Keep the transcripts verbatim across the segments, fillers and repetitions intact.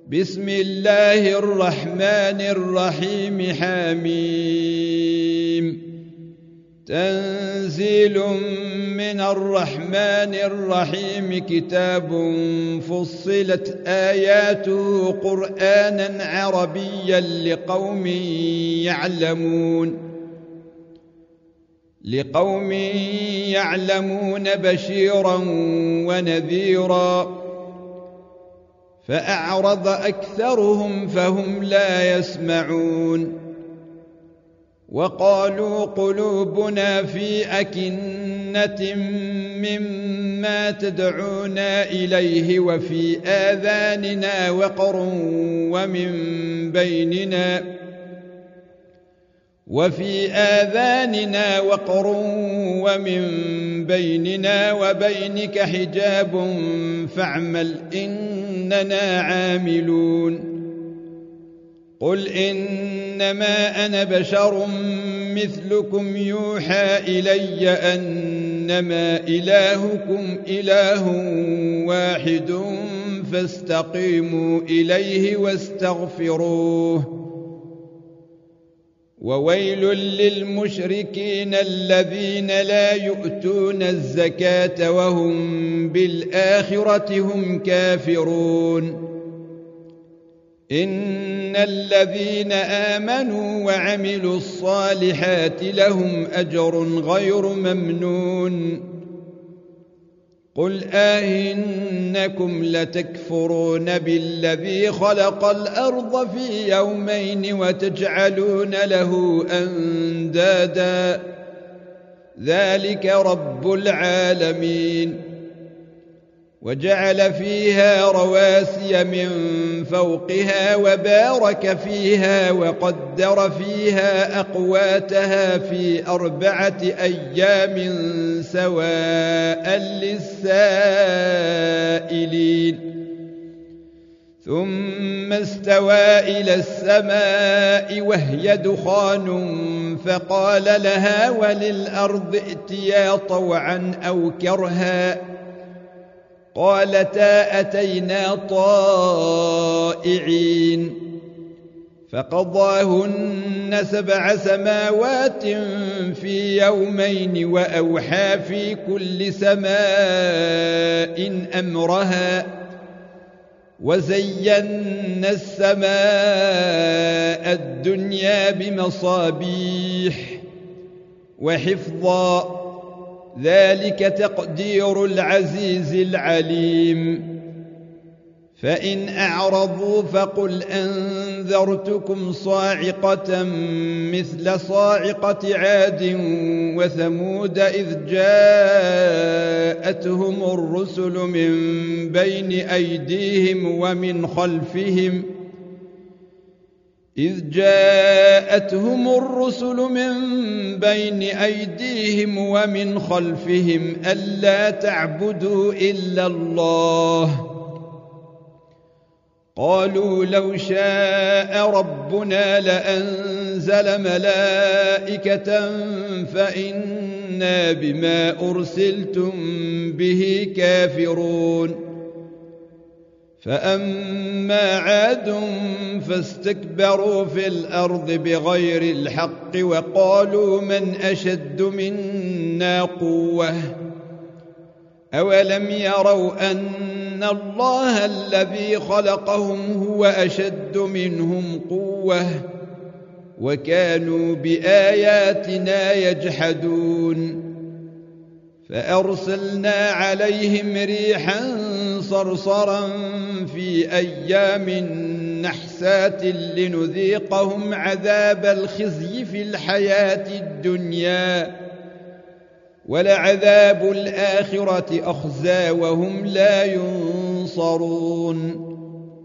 بسم الله الرحمن الرحيم. حميم. تنزيل من الرحمن الرحيم. كتاب فصلت آياته قرآنا عربيا لقوم يعلمون لقوم يعلمون بشيرا ونذيرا. فأعرض أكثرهم فهم لا يسمعون. وقالوا قلوبنا في أكنة مما تدعونا إليه وفي آذاننا وقر ومن بيننا وفي آذاننا وقر ومن بيننا وبينك حجاب فاعمل إننا عاملون. قل إنما أنا بشر مثلكم يوحى إلي أنما إلهكم إله واحد فاستقيموا إليه واستغفروه. وويل للمشركين الذين لا يؤتون الزكاة وهم بالآخرة هم كافرون. إن الذين آمنوا وعملوا الصالحات لهم أجر غير ممنون. قل آئنكم لتكفرون بالذي خلق الأرض في يومين وتجعلون له أندادا ذلك رب العالمين. وجعل فيها رواسي من فوقها وبارك فيها وقدر فيها أقواتها في أربعة أيام سواء للسائلين. ثم استوى إلى السماء وهي دخان فقال لها وللأرض ائتيا طوعا أو كرها قالتا أتينا طائعين. فقضاهن سبع سماوات في يومين وأوحى في كل سماء أمرها وزينا السماء الدنيا بمصابيح وحفظا ذلك تقدير العزيز العليم. فإن أعرضوا فقل أنذرتكم صاعقة مثل صاعقة عاد وثمود إذ جاءتهم الرسل من بين أيديهم ومن خلفهم إذ جاءتهم الرسل من بين أيديهم ومن خلفهم ألا تعبدوا إلا الله قالوا لو شاء ربنا لأنزل ملائكة فإنا بما أرسلتم به كافرون. فأما عاد فاستكبروا في الأرض بغير الحق وقالوا من أشد منا قوة أولم يروا أن الله الذي خلقهم هو أشد منهم قوة وكانوا بآياتنا يجحدون. فأرسلنا عليهم ريحا صرصرا في أيام نحسات لنذيقهم عذاب الخزي في الحياة الدنيا ولعذاب الآخرة أخزى وهم لا ينصرون.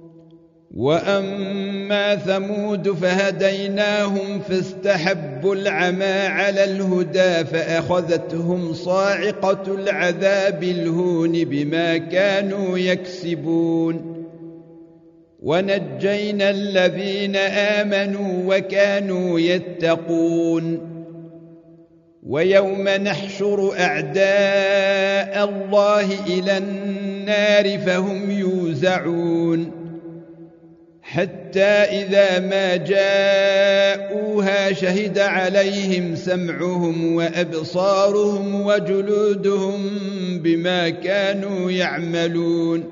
وأما ثمود فهديناهم فاستحبوا العمى على الهدى فأخذتهم صاعقة العذاب الهون بما كانوا يكسبون. ونجينا الذين آمنوا وكانوا يتقون. ويوم نحشر أعداء الله إلى النار فهم يوزعون حتى إذا ما جاءوها شهد عليهم سمعهم وأبصارهم وجلودهم بما كانوا يعملون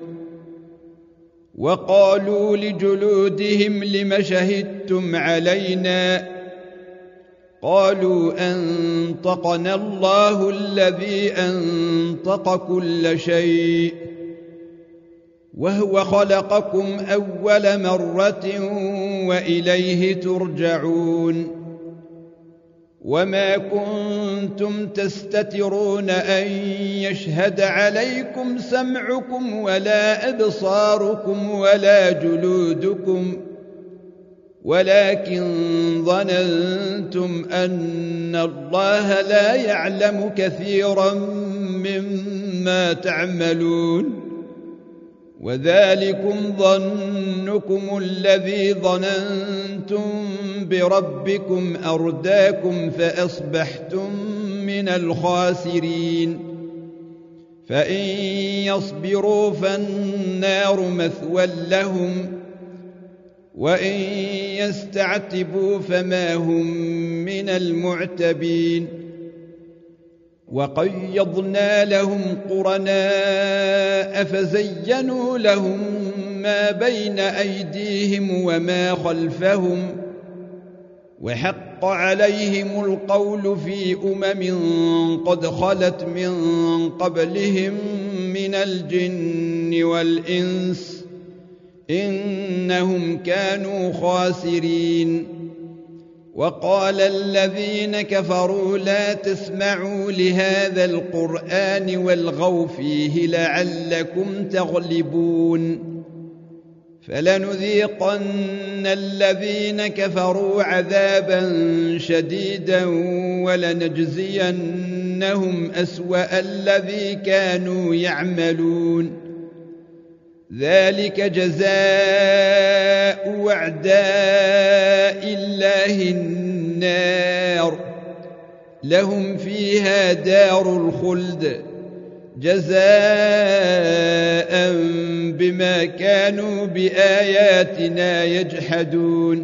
وقالوا لجلودهم لم شهدتم علينا قالوا أنطقنا الله الذي أنطق كل شيء وهو خلقكم أول مرة وإليه ترجعون وما كنتم تستترون أن يشهد عليكم سمعكم ولا أبصاركم ولا جلودكم ولكن ظننتم أن الله لا يعلم كثيرا مما تعملون وذلكم ظنكم الذي ظننتم بربكم أرداكم فأصبحتم من الخاسرين فإن يصبروا فالنار مثوى لهم وإن يستعتبوا فما هم من المعتبين وقيضنا لهم قرناء فزينوا لهم ما بين أيديهم وما خلفهم وحق عليهم القول في أمم قد خلت من قبلهم من الجن والإنس إنهم كانوا خاسرين وقال الذين كفروا لا تسمعوا لهذا القرآن والغوا فيه لعلكم تغلبون فلنذيقن الذين كفروا عذابا شديدا ولنجزينهم أسوأ الذي كانوا يعملون ذلك جزاء أعداء الله النار لهم فيها دار الخلد جزاء بما كانوا بآياتنا يجحدون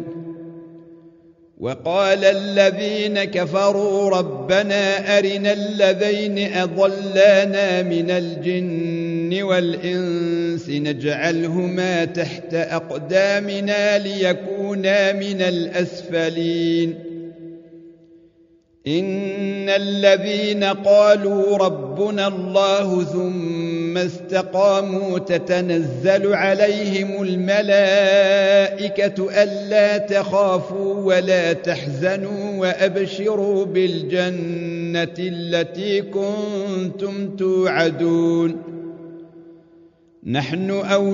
وقال الذين كفروا ربنا أرنا الذين أضلانا من الجن والإنس نجعلهما تحت أقدامنا ليكونا من الأسفلين إن الذين قالوا ربنا الله ثم استقاموا تتنزل عليهم الملائكة ألا تخافوا ولا تحزنوا وأبشروا بالجنة التي كنتم توعدون نحن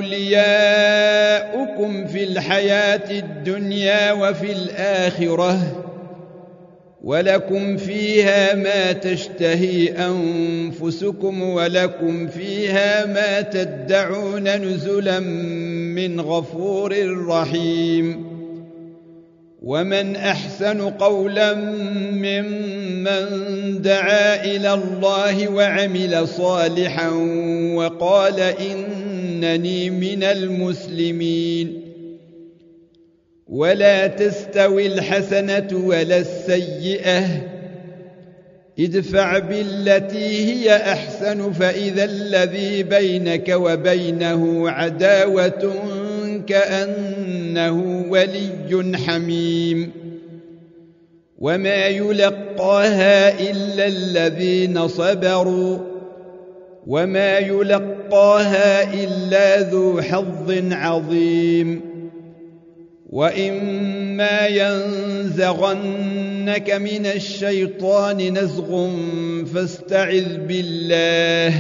أولياؤكم في الحياة الدنيا وفي الآخرة ولكم فيها ما تشتهي أنفسكم ولكم فيها ما تدعون نزلا من غفور رحيم ومن أحسن قولا ممن دعا إلى الله وعمل صالحا وقال إنني من المسلمين ولا تستوي الحسنة ولا السيئة ادفع بالتي هي أحسن فإذا الذي بينك وبينه عداوة كأنه ولي حميم وما يلقاها إلا الذين صبروا وما يلقاها إلا ذو حظ عظيم وإما ينزغنك من الشيطان نزغ فاستعذ بالله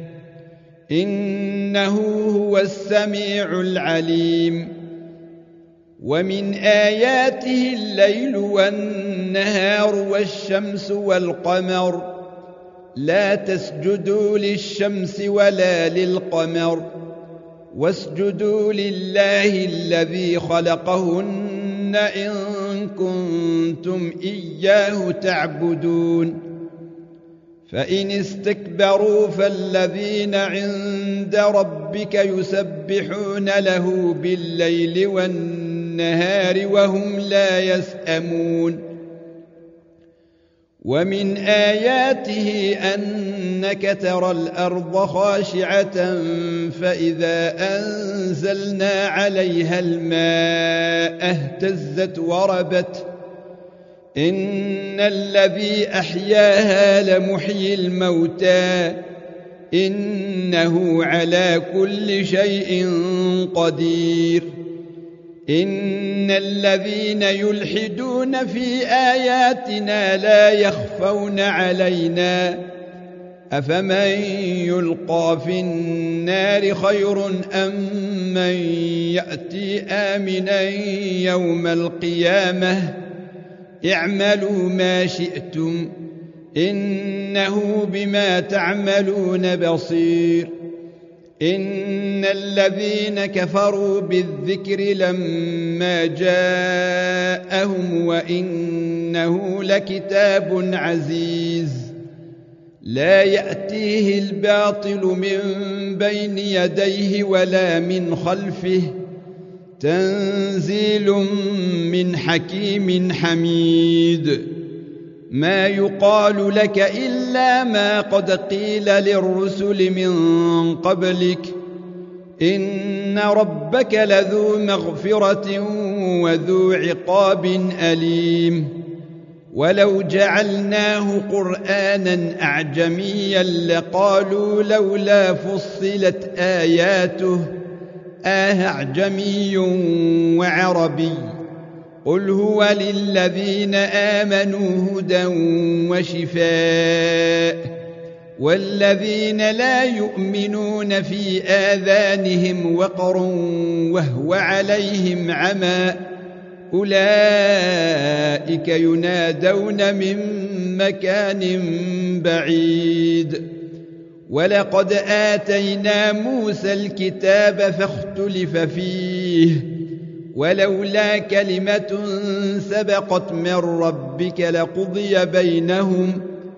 إنه هو السميع العليم ومن آياته الليل والنهار والشمس والقمر لا تسجدوا للشمس ولا للقمر واسجدوا لله الذي خلقهن إن كنتم إياه تعبدون فإن استكبروا فالذين عند ربك يسبحون له بالليل والنهار وهم لا يسأمون ومن آياته أنك ترى الأرض خاشعة فإذا أنزلنا عليها الماء اهتزت وربت إن الذي أحياها لمحيي الموتى إنه على كل شيء قدير إن الذين يلحدون في آياتنا لا يخفون علينا أفمن يلقى في النار خير أم من يأتي آمنا يوم القيامة اعملوا ما شئتم إنه بما تعملون بصير إن الذين كفروا بالذكر لما جاءهم وإنه لكتاب عزيز لا يأتيه الباطل من بين يديه ولا من خلفه تنزيل من حكيم حميد ما يقال لك إلا ما قد قيل للرسل من قبلك إن ربك لذو مغفرة وذو عقاب أليم ولو جعلناه قرآنا أعجميا لقالوا لولا فصلت آياته آه أعجمي وعربي قل هو للذين آمنوا هدى وشفاء والذين لا يؤمنون في آذانهم وقر وهو عليهم عمى أولئك ينادون من مكان بعيد ولقد آتينا موسى الكتاب فاختلف فيه ولولا كلمة سبقت من ربك لقضي بينهم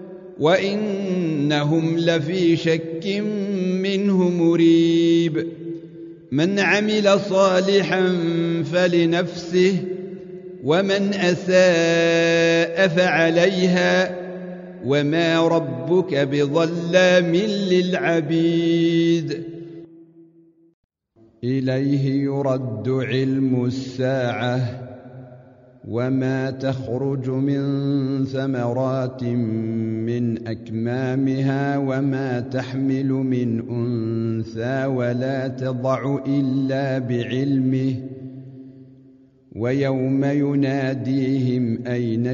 وإنهم لفي شك منه مريب من عمل صالحا فلنفسه ومن أساء فعليها وما ربك بظلام للعبيد إليه يرد علم الساعة وما تخرج من ثمرات من أكمامها وما تحمل من أنثى ولا تضع إلا بعلمه ويوم يناديهم أين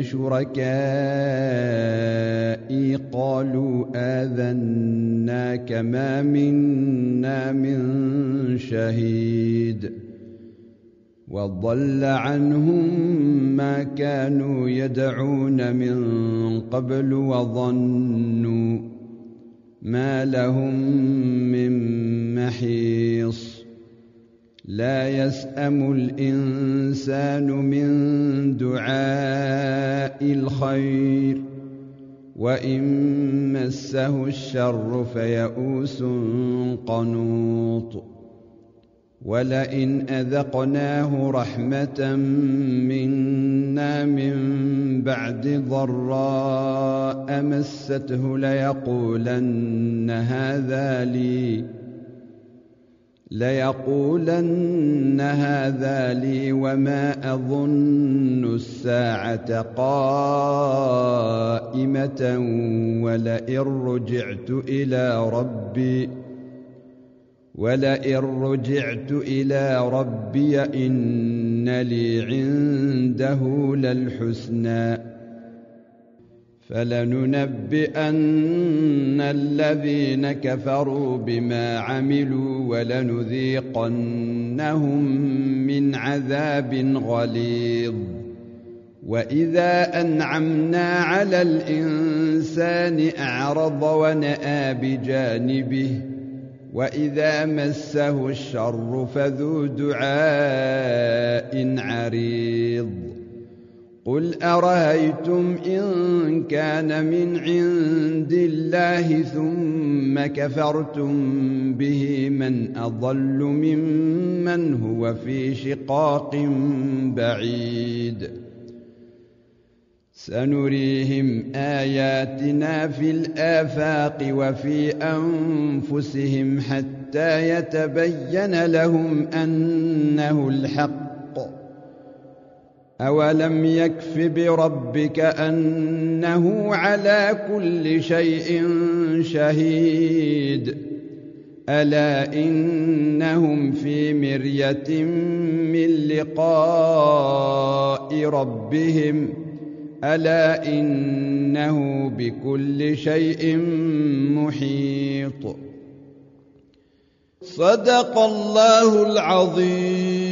شركائي قالوا آذناك ما منا من شهيد وضل عنهم ما كانوا يدعون من قبل وظنوا ما لهم من محيص لا يسأم الإنسان من دعاء الخير وإن مسه الشر فيئوس قنوط ولئن أذقناه رحمة منا من بعد ضراء مسته ليقولن هذا لي ليقولن هذا لي وما أظن الساعة قائمة ولئن رجعت إلى ربي ولئن رجعت إلى ربي إن لي عنده للحسنى فلننبئن الذين كفروا بما عملوا ولنذيقنهم من عذاب غليظ وإذا أنعمنا على الإنسان أعرض ونأى بجانبه وإذا مسه الشر فذو دعاء عريض قل أرأيتم إن كان من عند الله ثم كفرتم به من أضل ممن هو في شقاق بعيد سنريهم آياتنا في الآفاق وفي أنفسهم حتى يتبين لهم أنه الحق أولم يكف بربك أنه على كل شيء شهيد ألا إنهم في مرية من لقاء ربهم ألا إنه بكل شيء محيط صدق الله العظيم.